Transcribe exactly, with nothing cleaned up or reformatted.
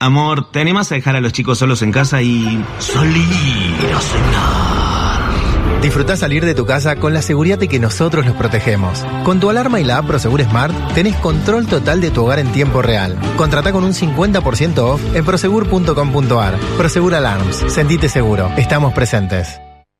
Amor, ¿te animás a dejar a los chicos solos en casa y salir a cenar? Disfrutá salir de tu casa con la seguridad de que nosotros los protegemos. Con tu alarma y la app Prosegur Smart tenés control total de tu hogar en tiempo real. Contratá con un cincuenta por ciento off en prosegur punto com punto ar. Prosegur Alarms. Sentite seguro. Estamos presentes.